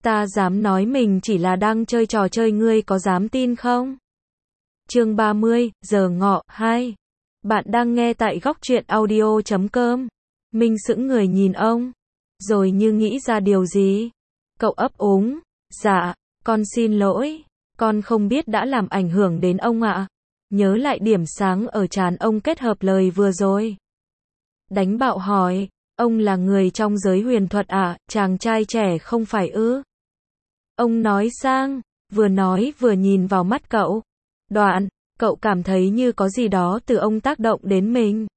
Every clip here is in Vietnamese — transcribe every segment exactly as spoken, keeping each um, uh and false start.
Ta dám nói mình chỉ là đang chơi trò chơi, ngươi có dám tin không? Chương ba mươi, giờ ngọ, hai. Bạn đang nghe tại góc truyện audio chấm com. Minh sững người nhìn ông, rồi như nghĩ ra điều gì. Cậu ấp úng, dạ, con xin lỗi, con không biết đã làm ảnh hưởng đến ông ạ. Nhớ lại điểm sáng ở trán ông kết hợp lời vừa rồi. Đánh bạo hỏi, ông là người trong giới huyền thuật à, chàng trai trẻ không phải ư? Ông nói sang, vừa nói vừa nhìn vào mắt cậu. Đoạn, cậu cảm thấy như có gì đó từ ông tác động đến mình.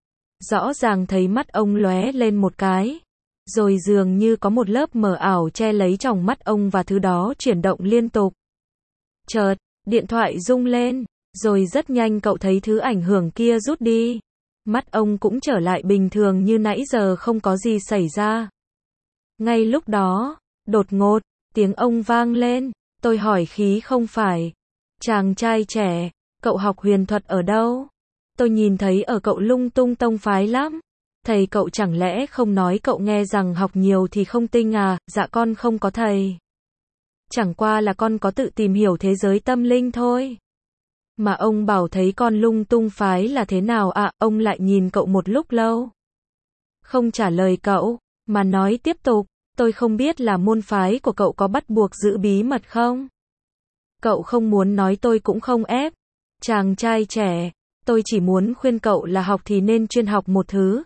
Rõ ràng thấy mắt ông lóe lên một cái, rồi dường như có một lớp mờ ảo che lấy tròng mắt ông và thứ đó chuyển động liên tục. Chợt, điện thoại rung lên, rồi rất nhanh cậu thấy thứ ảnh hưởng kia rút đi. Mắt ông cũng trở lại bình thường như nãy giờ không có gì xảy ra. Ngay lúc đó, đột ngột, tiếng ông vang lên, tôi hỏi khí không phải. Chàng trai trẻ, cậu học huyền thuật ở đâu? Tôi nhìn thấy ở cậu lung tung tông phái lắm. Thầy cậu chẳng lẽ không nói cậu nghe rằng học nhiều thì không tinh à? Dạ con không có thầy. Chẳng qua là con có tự tìm hiểu thế giới tâm linh thôi. Mà ông bảo thấy con lung tung phái là thế nào ạ? À? Ông lại nhìn cậu một lúc lâu, không trả lời cậu, mà nói tiếp tục, tôi không biết là môn phái của cậu có bắt buộc giữ bí mật không? Cậu không muốn nói tôi cũng không ép. Chàng trai trẻ, tôi chỉ muốn khuyên cậu là học thì nên chuyên học một thứ.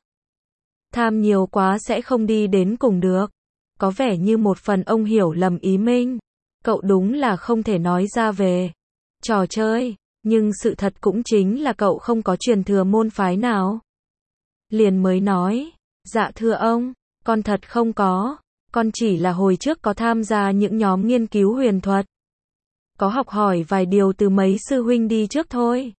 Tham nhiều quá sẽ không đi đến cùng được. Có vẻ như một phần ông hiểu lầm ý Minh. Cậu đúng là không thể nói ra về trò chơi, nhưng sự thật cũng chính là cậu không có truyền thừa môn phái nào. Liền mới nói, dạ thưa ông, con thật không có, con chỉ là hồi trước có tham gia những nhóm nghiên cứu huyền thuật. Có học hỏi vài điều từ mấy sư huynh đi trước thôi.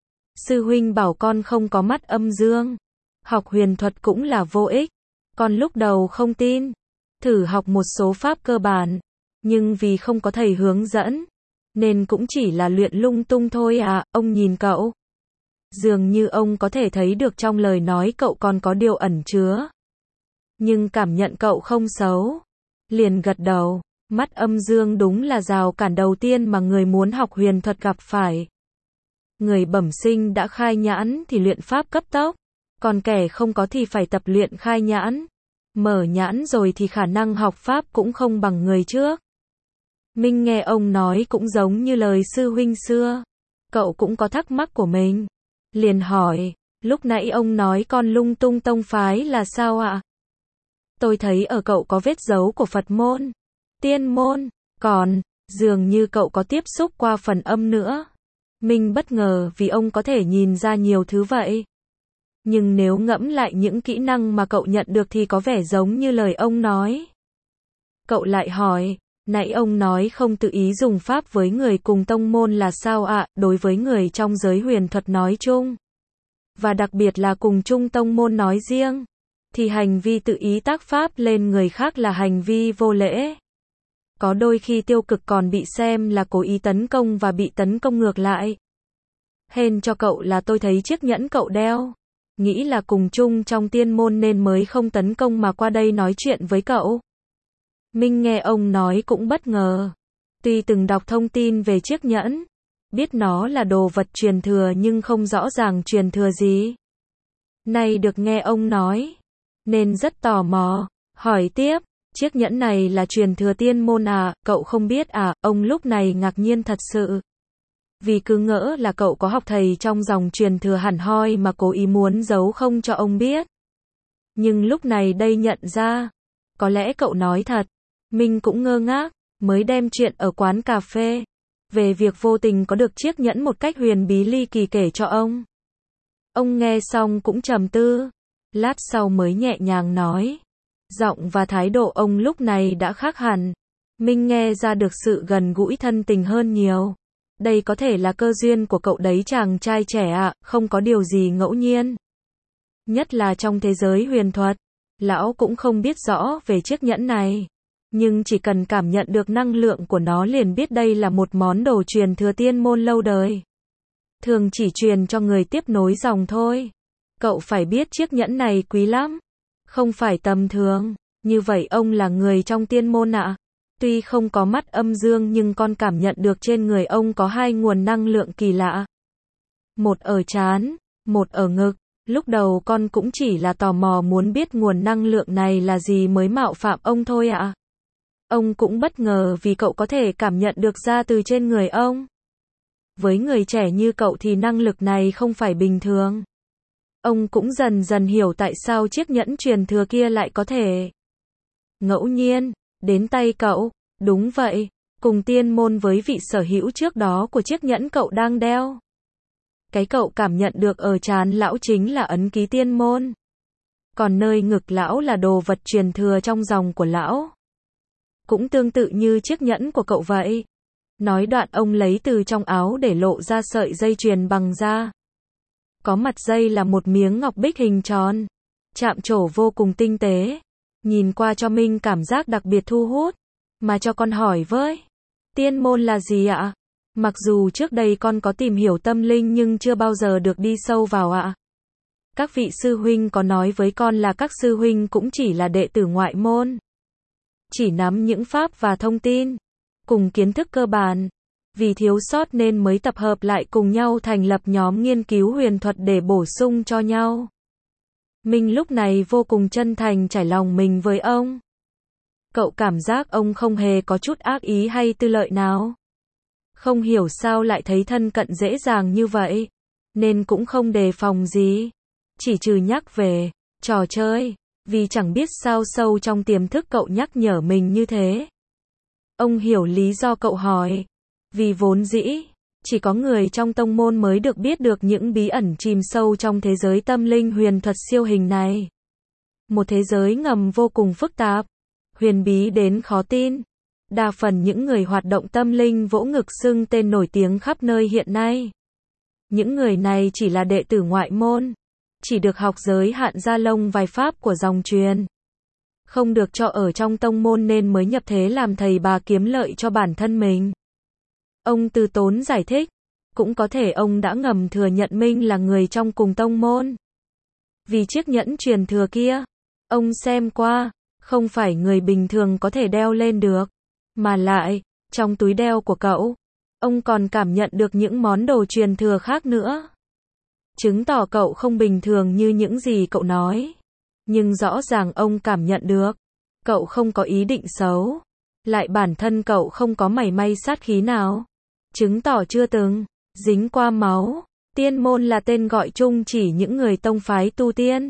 Sư huynh bảo con không có mắt âm dương, học huyền thuật cũng là vô ích. Con lúc đầu không tin, thử học một số pháp cơ bản, nhưng vì không có thầy hướng dẫn, nên cũng chỉ là luyện lung tung thôi à. Ông nhìn cậu, dường như ông có thể thấy được trong lời nói cậu còn có điều ẩn chứa. Nhưng cảm nhận cậu không xấu, liền gật đầu. Mắt âm dương đúng là rào cản đầu tiên mà người muốn học huyền thuật gặp phải. Người bẩm sinh đã khai nhãn thì luyện pháp cấp tốc, còn kẻ không có thì phải tập luyện khai nhãn. Mở nhãn rồi thì khả năng học pháp cũng không bằng người trước. Minh nghe ông nói cũng giống như lời sư huynh xưa. Cậu cũng có thắc mắc của mình. Liền hỏi, lúc nãy ông nói con lung tung tông phái là sao ạ? Tôi thấy ở cậu có vết dấu của Phật môn, tiên môn, còn, dường như cậu có tiếp xúc qua phần âm nữa. Minh bất ngờ vì ông có thể nhìn ra nhiều thứ vậy. Nhưng nếu ngẫm lại những kỹ năng mà cậu nhận được thì có vẻ giống như lời ông nói. Cậu lại hỏi, nãy ông nói không tự ý dùng pháp với người cùng tông môn là sao ạ? Đối với người trong giới huyền thuật nói chung, và đặc biệt là cùng chung tông môn nói riêng, thì hành vi tự ý tác pháp lên người khác là hành vi vô lễ. Có đôi khi tiêu cực còn bị xem là cố ý tấn công và bị tấn công ngược lại. Hên cho cậu là tôi thấy chiếc nhẫn cậu đeo, nghĩ là cùng chung trong tiên môn nên mới không tấn công mà qua đây nói chuyện với cậu. Minh nghe ông nói cũng bất ngờ. Tuy từng đọc thông tin về chiếc nhẫn, biết nó là đồ vật truyền thừa nhưng không rõ ràng truyền thừa gì. Nay được nghe ông nói, nên rất tò mò, hỏi tiếp, chiếc nhẫn này là truyền thừa tiên môn à? Cậu không biết à? Ông lúc này ngạc nhiên thật sự. Vì cứ ngỡ là cậu có học thầy trong dòng truyền thừa hẳn hoi mà cố ý muốn giấu không cho ông biết. Nhưng lúc này đây nhận ra, có lẽ cậu nói thật. Minh cũng ngơ ngác, mới đem chuyện ở quán cà phê, về việc vô tình có được chiếc nhẫn một cách huyền bí ly kỳ kể cho ông. Ông nghe xong cũng trầm tư, lát sau mới nhẹ nhàng nói. Giọng và thái độ ông lúc này đã khác hẳn. Minh nghe ra được sự gần gũi thân tình hơn nhiều. Đây có thể là cơ duyên của cậu đấy chàng trai trẻ ạ, à, không có điều gì ngẫu nhiên. Nhất là trong thế giới huyền thuật, lão cũng không biết rõ về chiếc nhẫn này. Nhưng chỉ cần cảm nhận được năng lượng của nó liền biết đây là một món đồ truyền thừa tiên môn lâu đời. Thường chỉ truyền cho người tiếp nối dòng thôi. Cậu phải biết chiếc nhẫn này quý lắm, không phải tầm thường. Như vậy ông là người trong tiên môn ạ? Tuy không có mắt âm dương nhưng con cảm nhận được trên người ông có hai nguồn năng lượng kỳ lạ. Một ở trán, một ở ngực. Lúc đầu con cũng chỉ là tò mò muốn biết nguồn năng lượng này là gì mới mạo phạm ông thôi ạ. À. Ông cũng bất ngờ vì cậu có thể cảm nhận được ra từ trên người ông. Với người trẻ như cậu thì năng lực này không phải bình thường. Ông cũng dần dần hiểu tại sao chiếc nhẫn truyền thừa kia lại có thể ngẫu nhiên đến tay cậu. Đúng vậy, cùng tiên môn với vị sở hữu trước đó của chiếc nhẫn cậu đang đeo. Cái cậu cảm nhận được ở trán lão chính là ấn ký tiên môn. Còn nơi ngực lão là đồ vật truyền thừa trong dòng của lão. Cũng tương tự như chiếc nhẫn của cậu vậy. Nói đoạn ông lấy từ trong áo để lộ ra sợi dây chuyền bằng da. Có mặt dây là một miếng ngọc bích hình tròn. Chạm trổ vô cùng tinh tế. Nhìn qua cho Minh cảm giác đặc biệt thu hút. Mà cho con hỏi với. Tiên môn là gì ạ? Mặc dù trước đây con có tìm hiểu tâm linh nhưng chưa bao giờ được đi sâu vào ạ. Các vị sư huynh có nói với con là các sư huynh cũng chỉ là đệ tử ngoại môn. Chỉ nắm những pháp và thông tin. Cùng kiến thức cơ bản. Vì thiếu sót nên mới tập hợp lại cùng nhau thành lập nhóm nghiên cứu huyền thuật để bổ sung cho nhau. Minh lúc này vô cùng chân thành trải lòng mình với ông. Cậu cảm giác ông không hề có chút ác ý hay tư lợi nào. Không hiểu sao lại thấy thân cận dễ dàng như vậy. Nên cũng không đề phòng gì. Chỉ trừ nhắc về trò chơi. Vì chẳng biết sao sâu trong tiềm thức cậu nhắc nhở mình như thế. Ông hiểu lý do cậu hỏi. Vì vốn dĩ, chỉ có người trong tông môn mới được biết được những bí ẩn chìm sâu trong thế giới tâm linh huyền thuật siêu hình này. Một thế giới ngầm vô cùng phức tạp, huyền bí đến khó tin. Đa phần những người hoạt động tâm linh vỗ ngực xưng tên nổi tiếng khắp nơi hiện nay. Những người này chỉ là đệ tử ngoại môn, chỉ được học giới hạn gia lông vài pháp của dòng truyền. Không được cho ở trong tông môn nên mới nhập thế làm thầy bà kiếm lợi cho bản thân mình. Ông từ tốn giải thích, cũng có thể ông đã ngầm thừa nhận Minh là người trong cùng tông môn. Vì chiếc nhẫn truyền thừa kia, ông xem qua, không phải người bình thường có thể đeo lên được. Mà lại, trong túi đeo của cậu, ông còn cảm nhận được những món đồ truyền thừa khác nữa. Chứng tỏ cậu không bình thường như những gì cậu nói. Nhưng rõ ràng ông cảm nhận được, cậu không có ý định xấu. Lại bản thân cậu không có mảy may sát khí nào. Chứng tỏ chưa từng dính qua máu. Tiên môn là tên gọi chung chỉ những người tông phái tu tiên.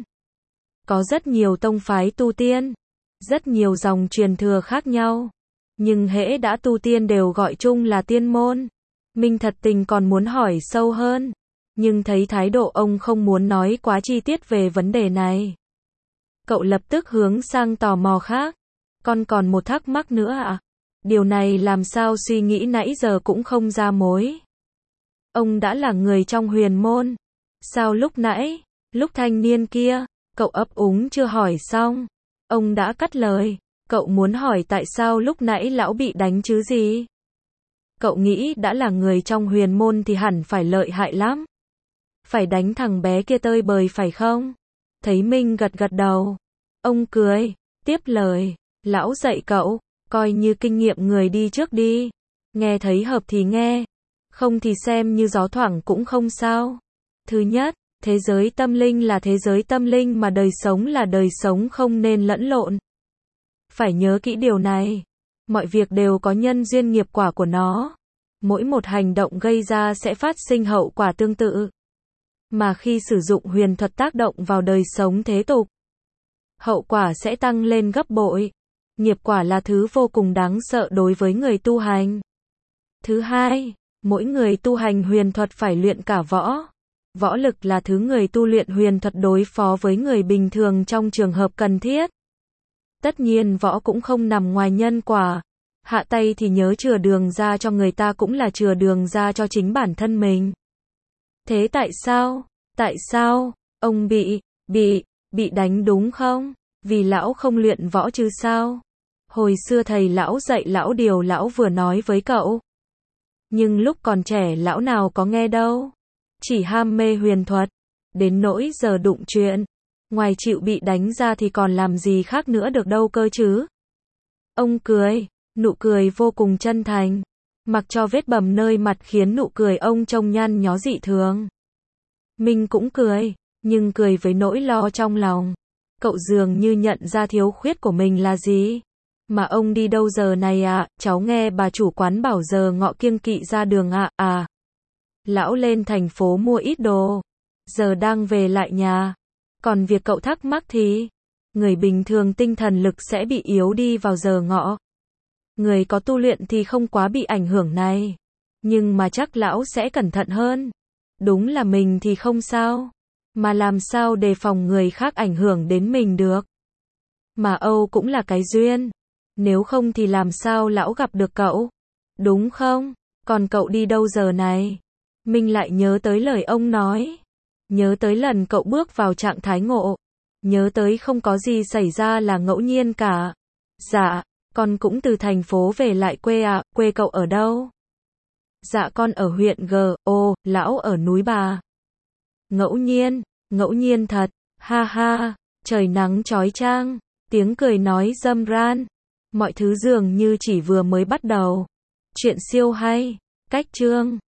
Có rất nhiều tông phái tu tiên, rất nhiều dòng truyền thừa khác nhau. Nhưng hễ đã tu tiên đều gọi chung là tiên môn. Minh thật tình còn muốn hỏi sâu hơn. Nhưng thấy thái độ ông không muốn nói quá chi tiết về vấn đề này. Cậu lập tức hướng sang tò mò khác. Con còn một thắc mắc nữa ạ. À? Điều này làm sao suy nghĩ nãy giờ cũng không ra mối. Ông đã là người trong huyền môn. Sao lúc nãy, lúc thanh niên kia, cậu ấp úng chưa hỏi xong. Ông đã cắt lời. Cậu muốn hỏi tại sao lúc nãy lão bị đánh chứ gì? Cậu nghĩ đã là người trong huyền môn thì hẳn phải lợi hại lắm. Phải đánh thằng bé kia tơi bời phải không? Thấy Minh gật gật đầu. Ông cười, tiếp lời. Lão dạy cậu, coi như kinh nghiệm người đi trước đi. Nghe thấy hợp thì nghe. Không thì xem như gió thoảng cũng không sao. Thứ nhất, thế giới tâm linh là thế giới tâm linh mà đời sống là đời sống không nên lẫn lộn. Phải nhớ kỹ điều này. Mọi việc đều có nhân duyên nghiệp quả của nó. Mỗi một hành động gây ra sẽ phát sinh hậu quả tương tự. Mà khi sử dụng huyền thuật tác động vào đời sống thế tục, hậu quả sẽ tăng lên gấp bội. Nghiệp quả là thứ vô cùng đáng sợ đối với người tu hành. Thứ hai, mỗi người tu hành huyền thuật phải luyện cả võ. Võ lực là thứ người tu luyện huyền thuật đối phó với người bình thường trong trường hợp cần thiết. Tất nhiên võ cũng không nằm ngoài nhân quả. Hạ tay thì nhớ chừa đường ra cho người ta cũng là chừa đường ra cho chính bản thân mình. Thế tại sao? Tại sao? Ông bị, bị, bị đánh đúng không? Vì lão không luyện võ chứ sao? Hồi xưa thầy lão dạy lão điều lão vừa nói với cậu. Nhưng lúc còn trẻ lão nào có nghe đâu. Chỉ ham mê huyền thuật. Đến nỗi giờ đụng chuyện. Ngoài chịu bị đánh ra thì còn làm gì khác nữa được đâu cơ chứ. Ông cười. Nụ cười vô cùng chân thành. Mặc cho vết bầm nơi mặt khiến nụ cười ông trông nhăn nhó dị thường. Minh cũng cười, nhưng cười với nỗi lo trong lòng. Cậu dường như nhận ra thiếu khuyết của mình là gì. Mà ông đi đâu giờ này ạ? À? Cháu nghe bà chủ quán bảo giờ ngọ kiêng kỵ ra đường ạ. À? à. Lão lên thành phố mua ít đồ. Giờ đang về lại nhà. Còn việc cậu thắc mắc thì, người bình thường tinh thần lực sẽ bị yếu đi vào giờ ngọ. Người có tu luyện thì không quá bị ảnh hưởng này. Nhưng mà chắc lão sẽ cẩn thận hơn. Đúng là mình thì không sao. Mà làm sao đề phòng người khác ảnh hưởng đến mình được. Mà Âu cũng là cái duyên. Nếu không thì làm sao lão gặp được cậu. Đúng không? Còn cậu đi đâu giờ này? Mình lại nhớ tới lời ông nói. Nhớ tới lần cậu bước vào trạng thái ngộ. Nhớ tới không có gì xảy ra là ngẫu nhiên cả. Dạ, con cũng từ thành phố về lại quê ạ. À. Quê cậu ở đâu? Dạ con ở huyện G. Ồ, lão ở núi Bà. Ngẫu nhiên, ngẫu nhiên thật. Ha ha, trời nắng chói chang. Tiếng cười nói râm ran. Mọi thứ dường như chỉ vừa mới bắt đầu. Chuyện siêu hay. Cách chương